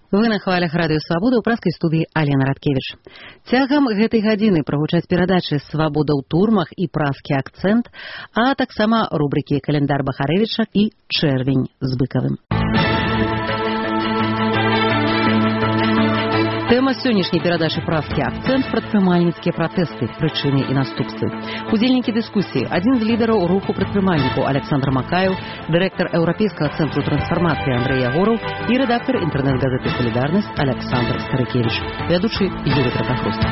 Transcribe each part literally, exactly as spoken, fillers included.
Вы на хвалях радыё Свабода ў праскай студыі Алена Радкевіч. Цягам гэтай гадзіны прагучаць перадачы «Свабода ў турмах» і «Праскі акцэнт», а таксама рубрыкі «Календар Бахарэвіча» і «Чэрвень з Быкавым». Тэма сённяшняй перадачы «Праскі акцэнт» – прадпрымальніцкія пратэсты, прычыны і наступствы. Удзельнікі дыскусіі – адзін з лідараў руху прадпрымальнікаў Александр Макаев, дырэктар Еўрапейскага цэнтру трансфармацыі Андрэй Ягораў і рэдактар інтэрнэт-газеты «Салідарнасць» Александр Старыкевіч, вядучы Юрый Тратахруст.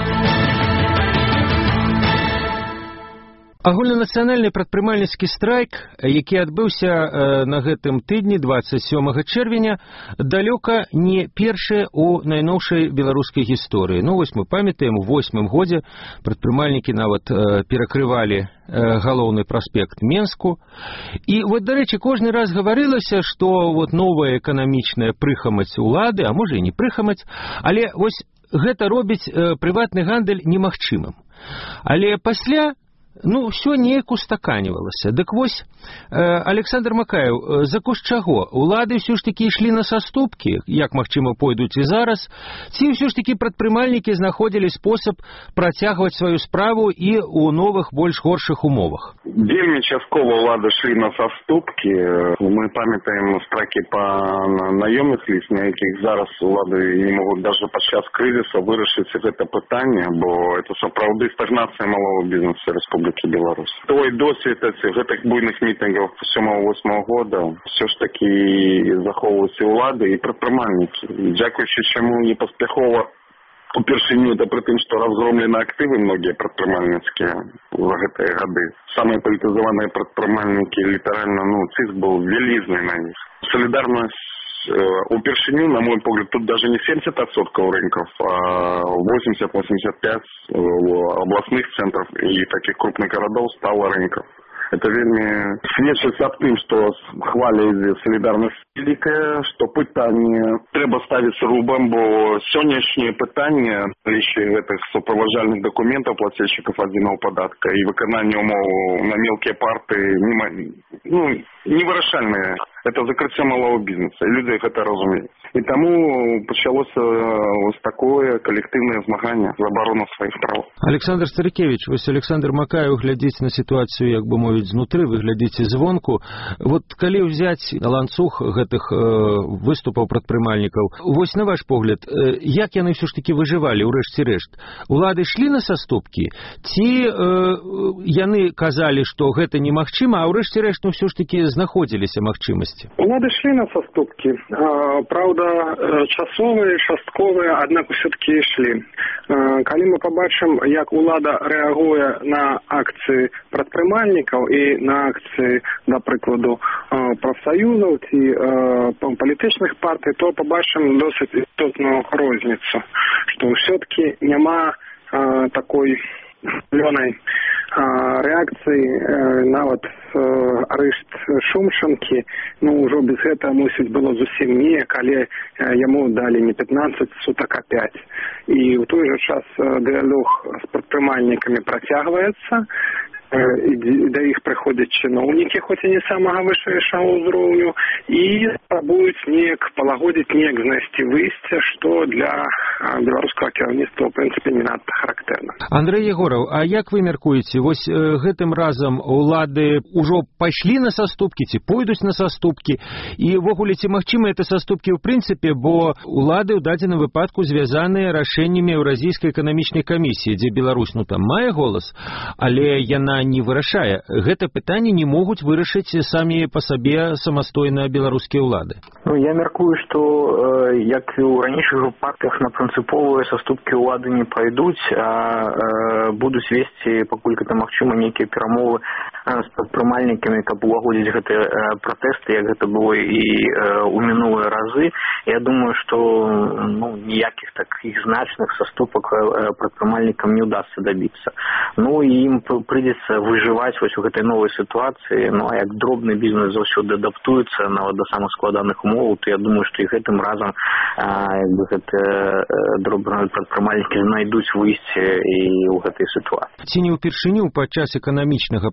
Агульнанацыянальны прадпрымальніцкі страйк, які адбыўся на гэтым тыдні дваццаць сёмага чэрвеня, далёка не першы ў найноўшай беларускай гісторыі. Ну вось мы памятаем, у восьмым годзе прадпрымальнікі нават перакрывалі галоўны праспект Менску. І вот, дарэчы, кожны раз гаварылася, што вот новая эканамічная прыхамаць улады, а можа і не прыхамаць, але вось гэта робіць прыватны гандаль немагчымым. Але пасля ну, ўсё неяк устаканівалася. Дык вось, Александр Макаев, за кошт чаго? Улады ўсё ж такі ішлі на саступкі, як, магчыма, пойдуць і зараз, ці ўсё ж такі прадпрымальнікі знаходзілі спосаб працягваць сваю справу і ў новых, больш горшых умовах? Вельмі часткова улады шлі на саступкі. Мы памятаем страйкі па наёмных ліс, на якіх зараз улады не могуць даже падчас крызіса вырашыць гэта пытанне, бо это сапраўды стагнацыя малого бізнесу Рэспублікі Беларусь. Той досвед гэтых буйных мітынгаў сёмага-восьмага года все ж таки захоўваюцца улады і прадпрымальнікі. Дзякуючы чаму не паспяхова упершыню, да пры тым, што разгромлены актывы многія прадпрымальніцкія за гэтыя гады. Самыя палітызаваныя прадпрымальнікі літаральна, ну, ціск быў вялізны на іх. Салідарнасць упершыню, на мой погляд, тут даже не семьдесят процентов рынков, а восемьдесят-восемьдесят пять процентов областных центров и таких крупных городов стало рынков. Это вельмі сведчыць аб тым, што хваля ідзе салідарнасць вялікая, што пытанне трэба ставіць рубам, бо сённяшняе пытанне наліччя гэтых суправаджальных дакументаў плательшчыкаў адзінага падатка і выкананне умоў на мелкія парты ну, невырашальнае. Это закрыццё малого бізнеса, і людзі гэта разумеюць. І таму пачалося вось такое калектыўнае змаганне за абарону сваіх праў. Александр Старыкевіч, вось Александр Макаев глядзіць на сітуацыю, як бы мовіць, знутры, вы глядзіце звонку. Вот калі ўзяць ланцуг гэтых э, выступаў прадпрымальнікаў, вось на ваш погляд, э, як яны ўсё ж такі выжывалі ў рэшце рэшт? Улады шлі на саступкі? Ці э, яны казалі, што гэта немагчыма, а ў рэшце рэшт ну, ўсё ж такі знаходзіліся магчымасці? Улады шлі на саступкі. Праўда, часовыя, частковыя, аднак усё-такі ішлі. Калі мы пабачым, як улада рэагуе на акцыі прадпрымальнікаў і на акцыі, да прыкладу, прафсаюзаў ці палітычных партый, то пабачым досыць істотную розніцу, што ўсё-такі няма такой зелёнай рэакцыі, нават арышт Шумшанкі, ну, ўжо без гэтага, мусіць, было зусім не, калі яму далі не пятнаццаць сутак, а пяць. І ў той жа час дыялог з прадпрымальнікамі працягваецца, і да іх прыходзяць чыноўнікі, хоць і не самага вышэйшага ўзроўню, і спрабуюць неяк палагодзіць, неяк знайсці выйсце, што для беларускага кіраўніцтва, ў прынцыпе, не надта характэрна. Андрэй Ягораў, а як вы мяркуеце, вось э, гэтым разам улады ўжо пайшлі на саступкі, ці пойдуць на саступкі, і ўвогуле ці магчыма это саступкі ў прынцыпе, бо улады ў дадзеным выпадку звязаныя рашэннямі Еўразійскай эканамічнай камісіі, дзе Беларусь, ну, там мае голас, але яна не вырашае. Гэта пытанне не могуць вырашыць самі па сабе самастойна беларускія ўлады. Ну, я мяркую, што э, як і ў ранейшых партыях на прынцыповыя саступкі ўлады не пайдуць, а э, будуць весці, пакуль гэта магчыма, нейкія перамовы э, з прадпрымальнікамі, каб улагодзіць гэтыя э, пратэсты, як гэта было і э, у мінулыя разы. Я думаю, што ну, ніякіх такіх значных саступак э, прадпрымальнікам не ўдасца дабіцца. Ну і ім прыйдзецца выжываць вось у гэтай новай сітуацыі, ну а як дробны бізнес заўсёды адаптуецца нават да самых складаных умоў, то я думаю, што і гэтым разам як бы гэта дробныя прадпрымальнікі знайдуць выйсце і ў гэтай сітуацыі. Ці не ўпершыню падчас эканамічнага пратэсту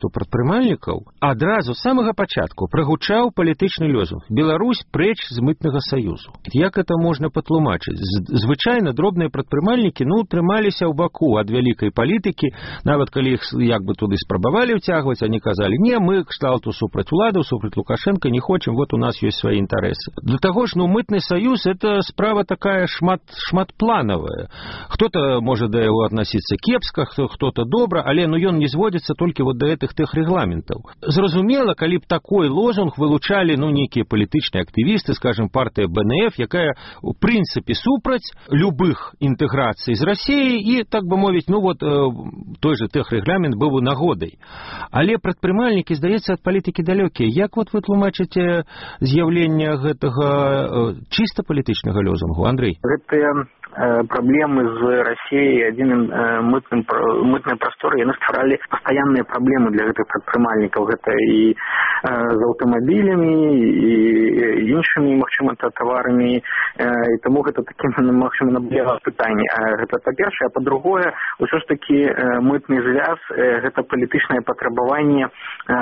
большинство прадпрымальнікаў адразу з самага пачатку прагучаў палітычны лозунг «Беларусь прэч з мытнага саюзу». Як это можна патлумачыць? Звычайна дробныя прадпрымальнікі ну трымаліся ў баку ад вялікай палітыкі, нават калі іх як бы туды спрабавалі ўцягваць, они казалі: «Не, мы кшталту супраць уладаў, супраць Лукашенко не хочам, вот у нас ёсць свае інтарэсы». Для таго ж, ну, мытны саюз – это справа такая шмат, шматпланавая. Кто-то можа да яго аднасіцца кепска, кто-то добра, але ну ён не зводзіцца толькі вот да гэтых тых рэгламентаў. Зразумела, калі б такой лозунг вылучалі ну нейкія палітычныя актывісты, скажем, партыя бэ эн эф, якая у прынцыпе супраць любых інтэграцый з Расіяй і, так бы мовіць, ну вот той же тых рэгламент быў бы нагодай. Але прадпрымальнікі, здаецца, ад палітыкі далёкія. Як вот вы тлумачыце з'яўлення гэтага чыста палітычнага лозунгу, Андрей? Гэтыя проблемы з Расіяй, адзіным мытным мытнай прасторы, яны стваралі пастаянныя праблемы для гэтых прадпрымальнікаў. Гэта і з аўтамабілямі, і іншымі, магчыма, таварамі, і таму гэта такім, магчыма, набліжала пытанне. Гэта па-першае, а па-другое, ўсё ж такі мытны звяз гэта палітычнае патрабаванне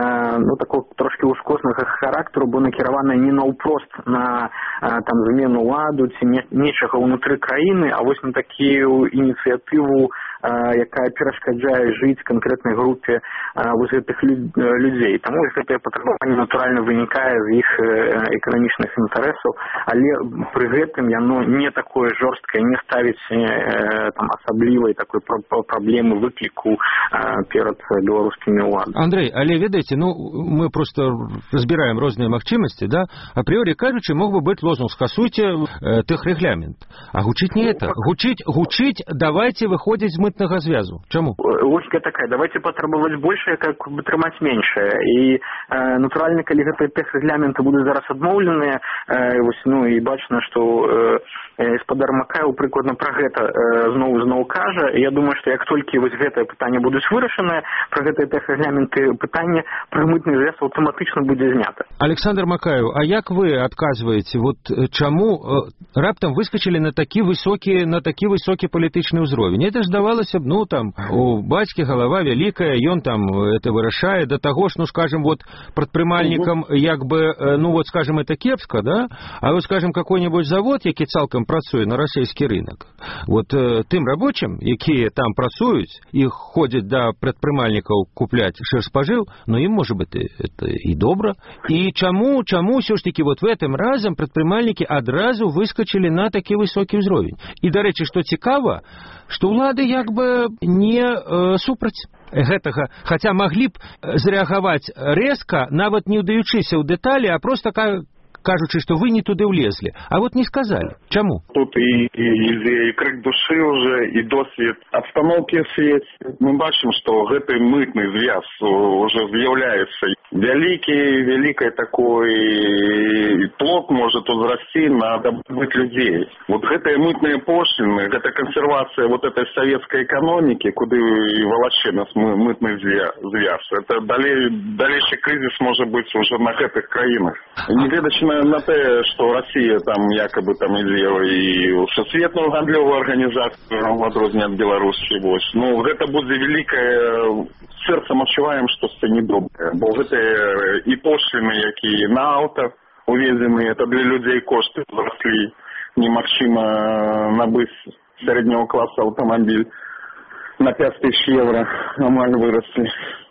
ну такого трошки ускоснага характару, бо накіравана не наўпрост на там змену ладу ці нечага ўнутры краіны, а вось на такую ініцыятыву, якая перашкаджае жыць канкрэтнай групе вось гэтых людзей. Таму гэтае патрабаванне натуральна вынікае з іх эканамічных інтарэсаў, але пры гэтым яно не такое жорсткае, не ставіць там асаблівай такой праблемы выкліку перад беларускімі ўладамі. Андрей, але ведаеце, ну мы просто разбираем розныя магчымасці, да? Апріорі кажучы, мог бы быць лозунг «Скасуйте э, тых рэгламент». А гучыць не это. Гучыць, гучыць, давайте выходзіць з мытнага звязу. Чаму? Логіка такая, давайте патрабаваць большае, как бы трымаць меншае. І э, натуральна, калі гэтыя тых рэгламенты будуць зараз адмоўленыя, э, вось, ну і бачна, што э, гаспадар Макаеў прыкладна пра гэта э, зноў зноў кажа. Я думаю, што як толькі вось гэтае пытанне будуць вырашаныя, пра гэтыя тых рэгламенты пытанне пра мытны звяз аўтаматычна будзе знята. Александр Макаев, а як вы адказваеце, вот чаму э, раптам выскочили на такі высокі, на такі высокі палітычны ўзровень? Это ж давалася б, ну там, у бацькі галава вялікая, ён там это вырашае, да таго ж, ну скажем, вот прадпрымальнікам як бы, ну вот скажем, это кепска, да? А вот скажем, какой-нибудь завод, які цалкам працуе на расійскі рынок, вот э, тым рабочим, якія там працуюць і ходзяць да прадпрымальнікаў купляць шэрспажыў, ну ім можа быць это і добра. І чаму, чаму ўсё ж таки вот в этом разам прадпрымальнікі адразу выскочили на такі высокі ўзровень? І, дарэчы, што цікава, што ўлады як бы не э, супраць гэтага, хаця маглі б зрэагаваць рэзка, нават не ўдаючыся ў дэталі, а просто кажучы, што вы не туды ўлезлі. А вот не сказалі. Чаму? Тут і, і, і крык душы ўжо, і досвед абстаноўкі ў свеце. Мы бачым, што гэты мытны звяз ўжо з'яўляецца вялікі, вялікай такой плод можа тут зрасці на дабыць людзей. Вот гэтыя мытныя пошліны, гэта кансервацыя вот этой савецкай эканомікі, куды валачэ нас мытны звяз. Это далей, далейшы крызіс можа быць ўжо на гэтых краінах. Негледачы на те, что Россия там якобы там ідзе і ў сусветную гандлёвую арганізацыю в адрозненне ад Беларусі. Ну, гэта будзе вялікае, сэрцам адчуваем, што це недобрае. Бо гэтыя і пошліны, якія на аўта увезены, это для людзей кошты зраслі. Немагчыма набыць сярэдняго класа аўтамабіль на пять тысяч евро амаль выраслі.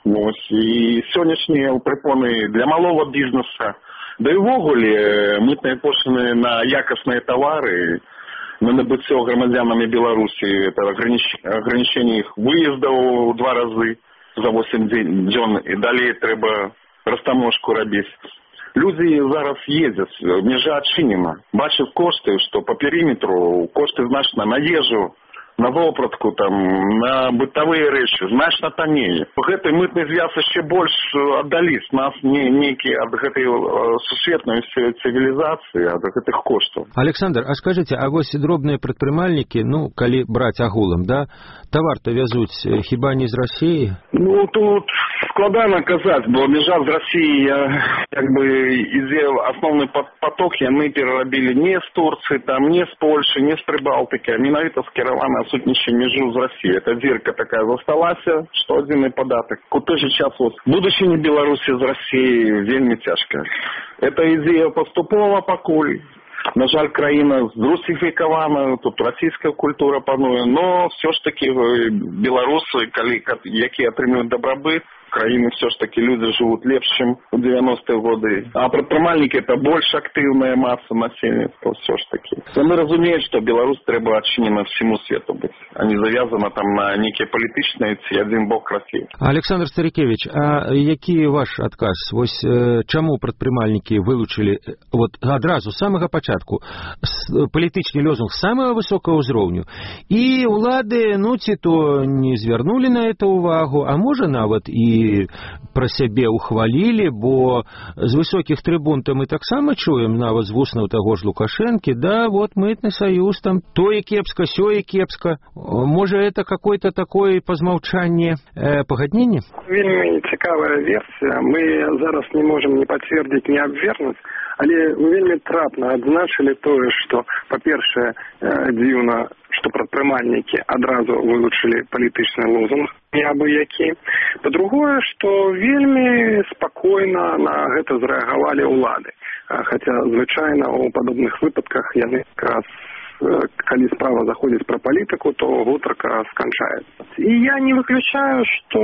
І сённяшнія прыпоны для малого бізнеса, да і ўвогуле мытныя пошліны на якасныя тавары, на набыццё грамадзянамі Беларусі, это ограничение іх выездаў у два разы за восемь дзён, і далей трэба растаможку рабіць. Людзі зараз ездзяць, межа адчынена, бачаць кошты, што па перыметру кошты значна на ежу, на вопратку, там, на бытавыя рэчы, значна танней. Гэты мытны звяз яшчэ больш аддаліць нас не нейкі ад гэтай сусветнай цывілізацыі, ад гэтых коштаў. Александр, а скажыце, а вось дробныя прадпрымальнікі, ну, калі браць агулам, да, тавар-то вязуць хіба не з Расіі? Ну, тут складана казаць, бо межа з Расіі як бы ідзе асноўны поток яны перарабілі не з Турцыі, там, не з Польшы, не з Прыбалтыкі, а менавіта скіравана адсутнічае мяжу з Расіі. Эта дзірка такая засталася, што адзіны падатак. У той же час вот, будучыня Беларусі з Расіі вельмі цяжка. Эта ідзея паступова пакуль. На жаль, краіна зрусіфікавана, тут расійская культура пануе, но все ж таки беларусы, калі, якія атрымліваюць дабрабыт, краіны все ж таки люди живут лепш, чем в девяностые годы. А прадпрымальнікі это больш актыўная маса насельніцтва все ж таки. Яны разумеюць, што Беларусь трэба адчынена всему свету быць, а не завязана там на нейкія палітычныя ці адзін бок Расіі. Александр Старикевич, а які ваш адказ? Вось э, чаму прадпрымальнікі вылучылі вот адразу з самага пачатку палітычны лозунг самого высокого ўзроўню, і улады, ну, ці то не звярнулі на это увагу, а можа нават і пра сябе ухвалілі, бо з высокіх трыбун-то мы таксама чуем, нават з вуснаў таго ж Лукашэнкі, да, вот мытны саюз, там, тое кепска, сёе кепска. Можа, это какое-то такое пазмаўчанне э, пагадненне? Вельмі цікавая версія. Мы зараз не можем ні пацвердзіць, ні абвергнуць, але вы вельмі трапна адзначылі тое, што, па-першае, дзіўна, што прадпрымальнікі адразу вылучылі палітычны лозунг, неабы-які. Па-другое, што вельмі спакойна на гэта зрэагавалі ўлады. Хаця, звычайна, у падобных выпадках яны якраз, калі справа заходзіць пра палітыку, то гутарка сканчаецца. І я не выключаю, што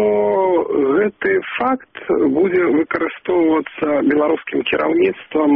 гэты факт будзе выкарыстоўвацца беларускім кіраўніцтвам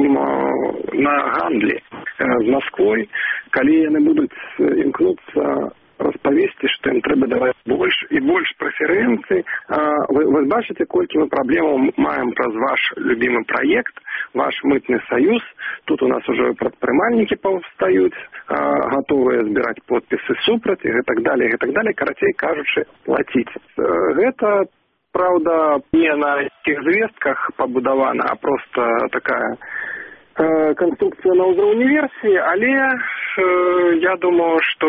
на гандлі з Масквой, калі яны будуць імкнуцца распавесці, што ім трэба даваць больш і больш прэферэнцый. Вы, вы бачыце, колькі мы праблемаў маем праз ваш любімы праект, ваш мытны саюз. Тут у нас уже прадпрымальнікі паўстаюць, гатовыя збіраць подпісы супраць, і гэтак далее, гэтак далее, карацей кажучы, плаціць. Гэта, праўда, не на тых звестках пабудавана, а проста такая э, канструкцыя на ўзроўні версіі, але э, я думаю, што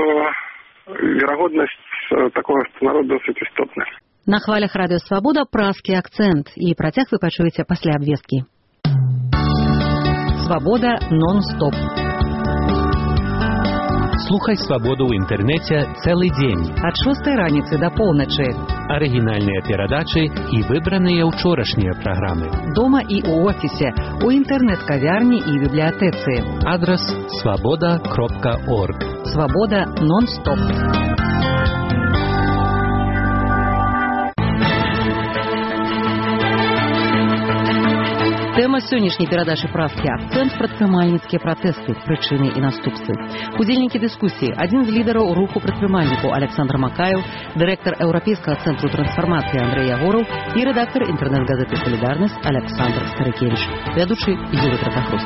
верагоднасць такога сцэнарою досыць істотная. На хвалях радыё Свабода празкі акцэнт, і працяг вы пачуеце пасля абвесткі. Свабода нон-стоп. Слухай Свабоду ў інтэрнэце цэлы дзень. Ад шостай раніцы да поўначы. Арыгінальныя перадачы і выбраныя ўчорашнія праграмы. Дома і ў офісе, у інтэрнэт-кавярні і бібліятэцы. Адрас свабода кропка орг. Свабода нон-стоп. Тэма сённяшняй перадачы «Правкі акцэнт» – прадпрымальніцкія пратэсты, прычыны і наступствы. Удзельнікі дыскусіі – адзін з лідараў руху прадпрымальнікаў Александр Макаев, дырэктар Еўрапейскага цэнтру трансфармацыі Андрэй Ягораў і рэдактар інтэрнэт-газеты «Салідарнасць» Александр Старыкевич, вядучы Юрый Тратахруст.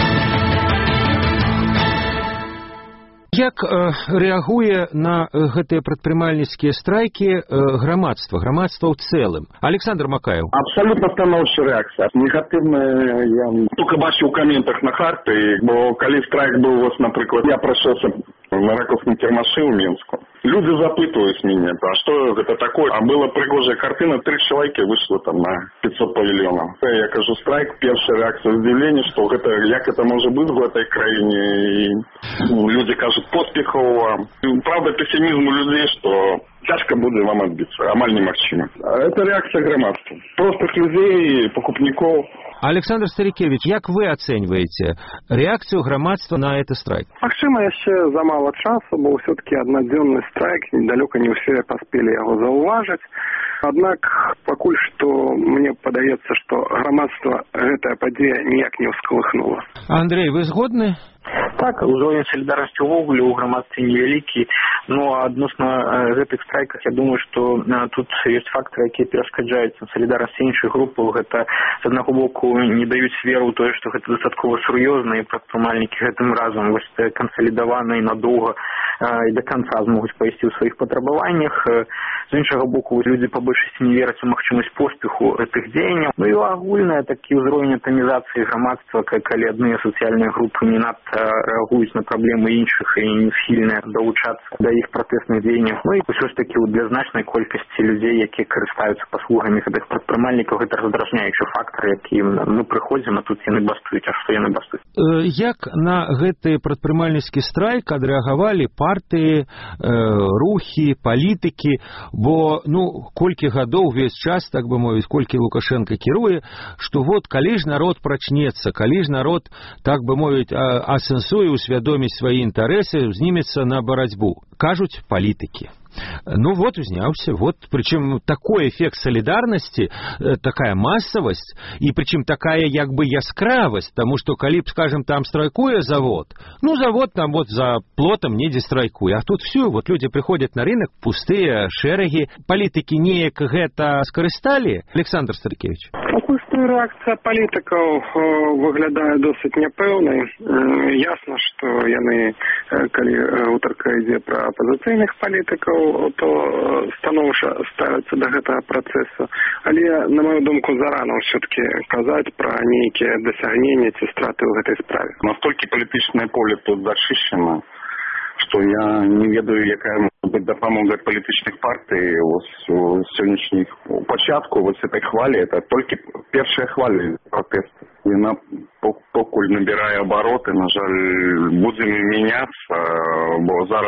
Як э, рэагуе на э, гэтыя прадпрымальніцкія страйкі э, грамадства, грамадства ў цэлым? Александр Макаев. Абсолютно станоўчая рэакцыя. Негатыўная я толькі бачу ў каментах на харты, бо калі страйк быў, вось, напрыклад, я прайшоўся на Раковском кірмашы ў Мінску. Люди запытывают меня, а что это такое? А была пригожая картина, три человека вышло там на пятьсот павильонов. Я кажу, страйк, первая реакция удивления, что это, як это может быть в этой краине. И ну, люди кажут, поспехово. Правда, пессимизм у людей, что тяжко будет вам отбиться, амаль немагчыма. Это реакция громадства. Простых людей, покупников. Александр Старикевич, як вы ацэньваеце реакцию громадства на этот страйк? Магчыма, яшчэ замало часу, бо все-таки однодзённый страйк, недалёка не ўсе паспелі яго заўважыць. Аднак пакуль што мне падаецца, што грамадства гэтая падзея ніяк не ўскалыхнула. Андрей, вы згодны? Так, узровень солідарнасці ўвогуле ў грамадстве невялікі, но адносна гэтых страйках я думаю, што тут ёсць фактары, якія перашкаджаюць салідарнасці іншых групаў. Гэта з аднаго боку не даюць веру ў тое, што гэта дастаткова сур'ёзна, і прадпрымальнікі гэтым разам вось кансалідавана і надоўга і да канца змогуць пайсці ў сваіх патрабаваннях. З іншага боку, людзі па большасці не вераць у магчымасць поспеху гэтых дзеянняў. Ну і агульная такі ўзровень атамізацыі грамадства, калі адныя сацыяльныя групы не надта рэагуюць на праблемы іншых і не схільныя далучацца да іх пратэсных дзеянняў. Ну і ўсё ж такі для значнай колькасці людзей, якія карыстаюцца паслугамі гэтых прадпрымальнікаў, гэта раздражняючы фактар, які мы прыходзім, а тут яны бастуюць, а што яны бастуюць. Як на гэты прадпрымальніцкі страйк адрэагавалі партыі, рухі, палітыкі, бо ну колькі гадоў увесь час, так бы мовіць, колькі Лукашенко кіруе, што вот калі ж народ прачнецца, калі ж народ, так бы мовіць, асэнсуе, усвядоміць свае інтарэсы, узнімецца на барацьбу. Кажуць палітыкі. Ну вот узняўся, вот, причем такой эффект солидарности, такая массовость, и причем такая як бы яскравость, потому что, калі б, скажем, там страйкуе завод, ну завод там вот за плотом недзе страйкуе, а тут все, вот люди приходят на рынок, пустые шэрагі, палітыкі неяк гэта скарысталі? Александр Старкевич. Пакуль реакция палітыкаў выглядае досыць няпэўнай. Ясна, што яны, калі гутарка ідзе пра апазіцыйных палітыкаў, то станоўча ставяцца да гэтага працэсу. Але, на мою думку, зарана ўсё-таки казаць пра нейкія дасягненні ці страты ў гэтай справе. Настолькі палітычнае поле тут зачышчана, што я не ведаю, якая можа быць дапамога палітычных партый у сённяшніх пачатку вось этой хвалі. Это толькі першая хваля пратэсту. Яна покуль набірае абароты, на жаль, будзем мяняцца, бо зараз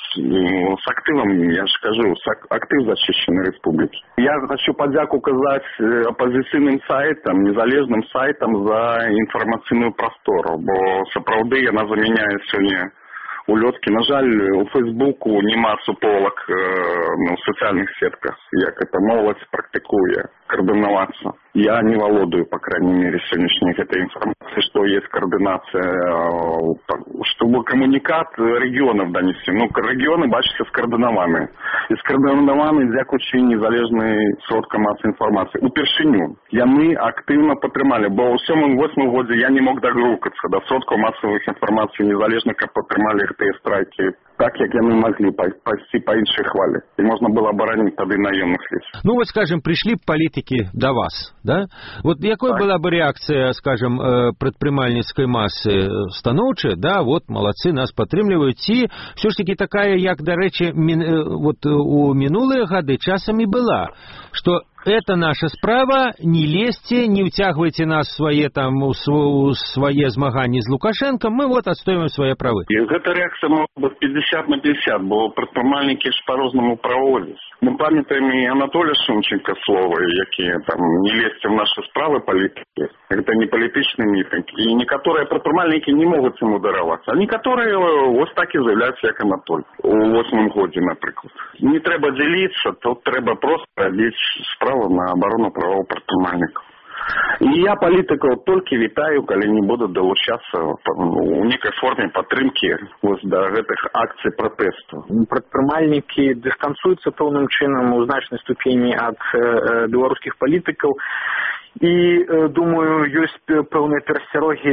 с активом, я же скажу, актив зачищенной республики. Я хочу подяку казать оппозиционным сайтам, незалежным сайтам за информационную простору, бо сапраўды яна заменяет сегодня улетки. На жаль, у Фейсбуку нема суполок э, ну, в социальных сетках, як это молодь практикуе, координироваться. Я не володаю, по крайней мере, сегодняшней этой информации, что есть координация, э, чтобы коммуникат регионов донести. Ну, регионы, бачите, скоординованные. И скоординованные, дзякуючи незалежной сродкам массовой информации. Упершыню яны активно потрымали, бо у сёмым-восьмым году я не мог догрукаться до сродков массовых информации незалежно, как потрымали тыя страйки, так, як яны могли пойти по іншай хвале. И можно было оборонить тады наемных лиц. Ну вот, скажем, пришли политики до вас, да? Вот якой так. была бы реакция, скажем, прадпрымальніцкай массы станоўчая, да, вот, молодцы, нас падтрымліваюць, ці все ж таки такая, як, дарэчы, вот у мінулыя гады часам і была, что это наша справа, не лезьте, не утягивайте нас в свои, там, в свои змаганні з Лукашенком, мы вот отстоим свои правы. И эта реакция может быть пятьдесят на пятьдесят, бо прадпрымальнікі ж по-розному проводились. Мы памятаем и Анатолия Шумченко слово, якія там не лезьте в наши справы политики. Это не политичный митинг. И некоторые прадпрымальнікі не могут ему дароваться, а некоторые вот так и заявляются, як Анатолий. У восьмым году, например. Не треба делиться, тут треба просто робить справу на оборону правого прадпрымальніка. І я палітыкаў толькі вітаю, калі не будуць далучацца у некай форме падтрымкі вось да гэтых акцый пратэсту. Прадпрымальнікі дыстанцуюцца пэўным чынам у значнай ступені ад э, беларускіх палітыкаў. І, э, думаю, ёсць пэўныя перасцярогі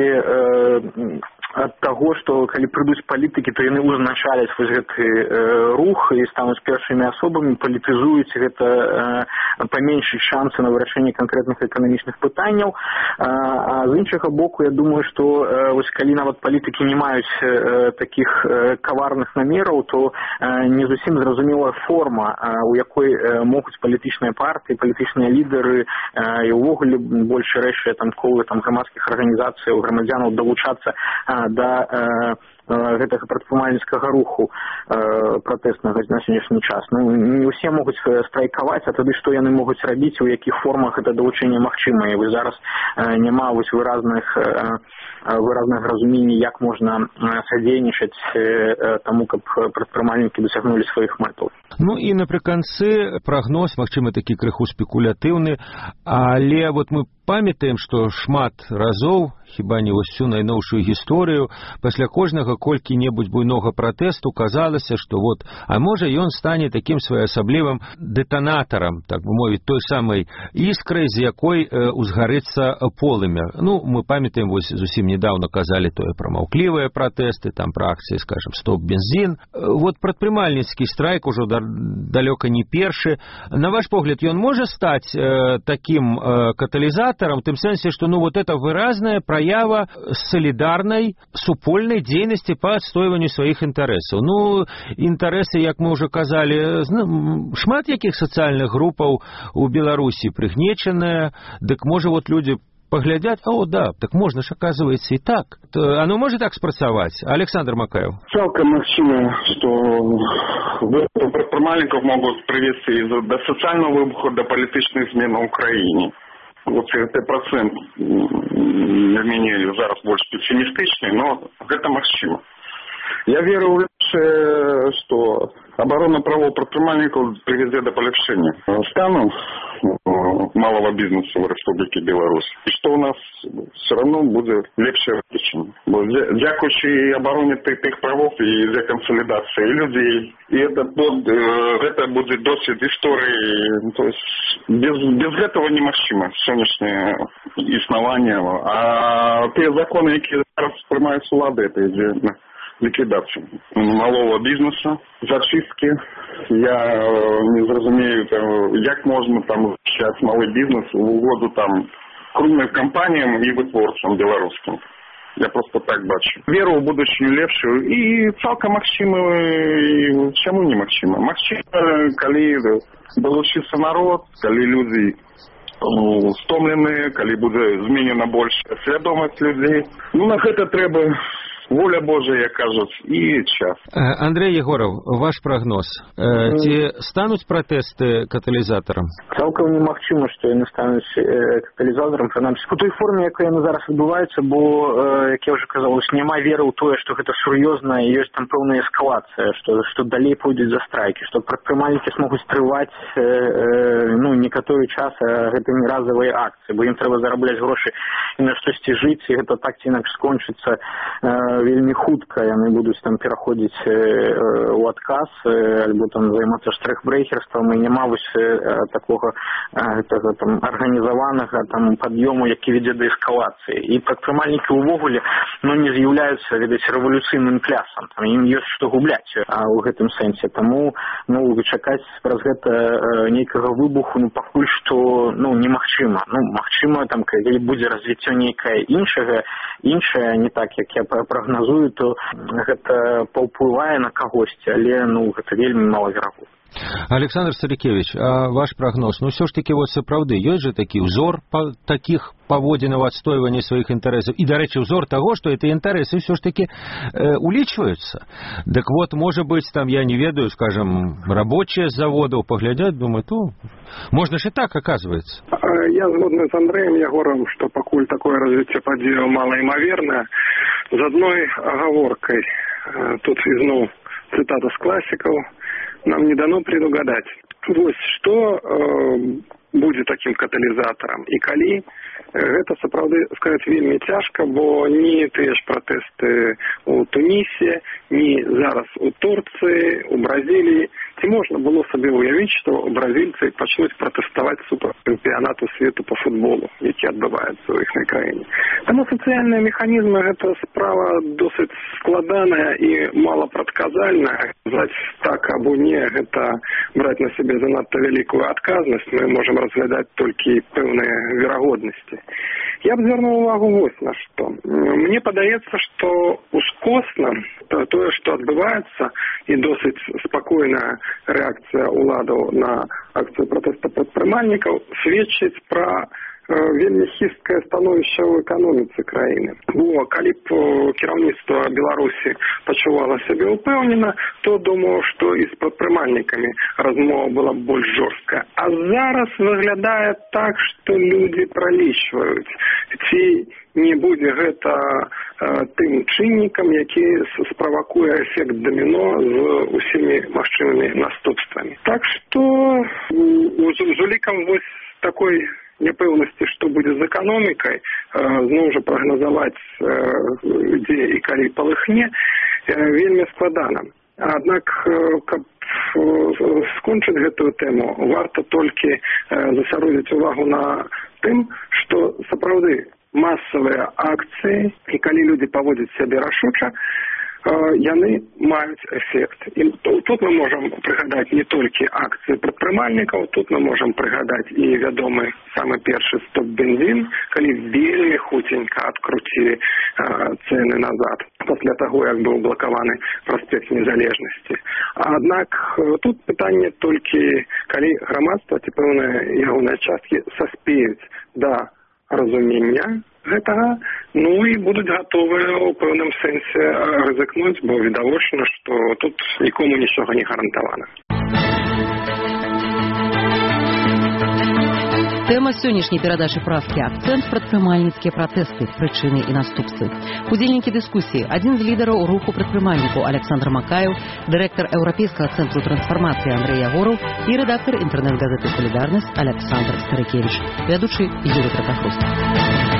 э, ад таго, што калі прыйдуць палітыкі, то яны ўзначаляць вось гэты э, рух і стануць першымі асобамі, палітызуюць гэта, э, паменшыць шансы на вырашэнне канкрэтных эканамічных пытанняў. А, а з іншага боку, я думаю, што э, вось калі нават палітыкі не маюць э, такіх э, каварных намераў, то э, не зусім зразумелая форма, э, у якой э, могуць палітычныя партыі, палітычныя лідары э, і ўвогуле больш шырэйшыя там колы там грамадскіх арганізацый, грамадзянаў далучацца э, да э, гэтага прадпрымальніцкага руху э, пратэснага на сённяшні час. Ну, не ўсе могуць страйкаваць, а тады што яны могуць рабіць, у якіх формах гэта далучэнне магчыма. І вы зараз э, няма вось выразных э, выразнага разумення, як можна садзейнічаць э, таму, каб прадпрымальнікі дасягнулі сваіх мэтаў. Ну і напрыканцы прагноз, магчыма, такі крыху спекулятыўны, але вот мы памятаем, што шмат разоў, хіба не вось всю найноўшую гісторыю, пасля кожнага колькі-небудзь буйнога пратэсту казалася, што вот, а можа ён стане такім своеасаблівым дэтанатарам, так бы мовіць, той самай іскрай, з якой э, узгарыцца полымя. Ну, мы памятаем, вось зусім недавно казалі тое пра маўклівыя пратэсты, там пра акцыі, скажем, стоп бензин. Вот прадпрымальніцкі страйк ужо далёка не першы. На ваш погляд, ён можа стаць э, такім э, каталізатарам, каталізатарам, в тым сэнсе, што ну вот это выразная праява солідарнай супольнай дзейнасці па адстойванню сваіх інтарэсаў. Ну, інтарэсы, як мы ўжо казалі, шмат якіх сацыяльных групаў у Беларусі прыгнечаныя, дык можа вот людзі поглядят, о, да, так можно ж, оказывается, и так. Оно может так спрацаваць? Александр Макаев. Цалкам магчыма, што прадпрымальнікаў могуць прывесці да сацыяльнага выбуху, да палітычных змен на Украіне. Вот гэты працэнт для мяне зараз больш пессімістычны, но гэта магчыма. Я веру в лепшае, што оборона правоў прадпрымальнікаў прывядзе да паляпшэння стану малого бизнеса в Республике Беларусь. И что у нас все равно будет легче вытечено. Дякуючи обороне тих правов и за консолидацией людей. И это, это будет досвід истории. То есть без, без этого немагчыма сегодняшнее існаванне. А те законы, которые зараз приймаються улады, это идет ликвидацию малого бизнеса, зачистки. Я не зразумею, як можна там зараз малий бізнес в угоду там крупним компаніям і витворцям білоруським. Я просто так бачу. Веру в будущую лепшую і цалкам магчыма, і чаму не магчыма? Магчыма, калі долучыцца народ, калі людзі стомленыя, калі будзе зменена большая свядомасць людзей. Ну, на гэта трэба воля Божия, кажуць, і час. Андрей Егоров, ваш прогноз. Ці стануць пратэсты каталізатарам? Цалкам немагчыма, што яны стануць каталізатарам, прынамсі у той форме, якая яны зараз адбываецца, бо, як я ўжо казаў, няма веры ў тое, што гэта сур'ёзна і ёсць там пэўная эскалацыя, што, што далей пойдуць за страйкі, што прадпрымальнікі смогуць трываць ну, некаторы час, а гэта не разовыя акцыі, бо ім трэба зарабляць грошы і на штосьці жыць, і гэта так ці інакш скончыцца вельмі хутка, яны будуць там пераходзіць у адказ альбо там займацца штрэх-брейхерствам, і няма вось такога гэтага там арганізаванага там пад'ёму, які вядзе да эскалацыі. І прадпрымальнікі ўвогуле ну, не з'яўляюцца, ведаць, рэвалюцыйным плясам. Там ім ёсць што губляць а, у гэтым сэнсе. Таму ну, чакаць праз гэта нейкага выбуху ну, пакуль што ну, немагчыма. Ну, магчыма, там, калі будзе развіццё нейкае іншага, іншае, не так, як я прогнозую, то гэта паўплывае на кагосьці, але ну, гэта вельмі малаверагодна. Александр Старикевич, а ваш прогноз? Ну, все ж таки, вот сапраўды, ёсць же такі ўзор па таких паводзінаў адстойвання сваіх інтарэсаў. І, дарэчы, ўзор таго, што эти інтарэсы все ж таки э, улічваюцца. Дык вот, можа быць, там, я не ведаю, скажем, рабочие з заводаў поглядят, думают, ну, можно ж и так, оказывается. Я згодны з Андреем Ягоровым, што пакуль такое развіццё падзеяў малаімавернае, з адной агаворкай. Тут ізноў цытата з класікаў. Нам не дано предугадать. Вось што э, будзе таким каталізатарам і калі гэта сапраўды сказаць вельмі цяжка, бо ні тыя ж пратэсты у Тунісе, ні зараз у Турцыі, у Бразіліі. Ці можна было сабе ўявіць, што бразільцы пачнуць пратэставаць супраць чэмпіянату свету по футболу, які адбываецца ў іхняй краіне. Таму сацыяльныя механізмы гэта справа досыць складаная і малапрадказальная. Казаць так або не, гэта браць на сябе занадта вялікую адказнасць, мы можам разглядаць толькі пэўныя верагоднасці. Я б звярнуў увагу вось на што. Мне падаецца, што ускосна тое, што адбываецца, і досыць спакойная рэакцыя ўладаў на акцыю пратэста прадпрымальнікаў сведчыць пра вельмі хісткае становішча ў эканоміцы краіны. Бо калі б кіраўніцтва Беларусі пачувала сябе ўпэўнена, то думаю, што і з прадпрымальнікамі размова была б больш жорсткая. А зараз выглядае так, што людзі пралічваюць, ці не будзе гэта э, тым чыннікам, які справакуе эфект даміно з усімі магчымымі наступствамі. Так што з улікам вось такой няпэўнасці, што будзе з эканомікай, зноў жа прагназаваць, дзе і калі палыхне, вельмі складана. Аднак, каб скончыць гэтую тэму, варта толькі засяродзіць увагу на тым, што сапраўды масавыя акцыі, і калі людзі паводзяць сябе рашуча, яны маюць эфект. І тут мы можам прыгадаць не толькі акцыі прадпрымальнікаў, тут мы можам прыгадаць і вядомы самы першы стоп-бензін, калі вельмі хуценька адкруцілі цэны назад, пасля таго, як быў блакаваны праспект Незалежнасці. Аднак тут пытанне толькі, калі грамадства ці пэўныя ягоныя часткі саспеюць да разумення гэтага, ну і будуць гатовыя ў пэўным сэнсе рызыкнуць, бо відавочна, што тут нікому нічога не гарантавана. Тэма сённяшняй перадачы «Правкі» – акцэнт прадпрымальніцкія пратэсты, прычыны і наступствы. Удзельнікі дыскусіі – адзін з лідараў руху прадпрымальнікаў Александр Макаев, дырэктар Еўрапейскага цэнтру трансфармацыі Андрэй Ягораў і рэдактар інтэрнэт-газеты «Салідарнасць» Александр Старыкевіч. Вядучы Юрый Тратахост.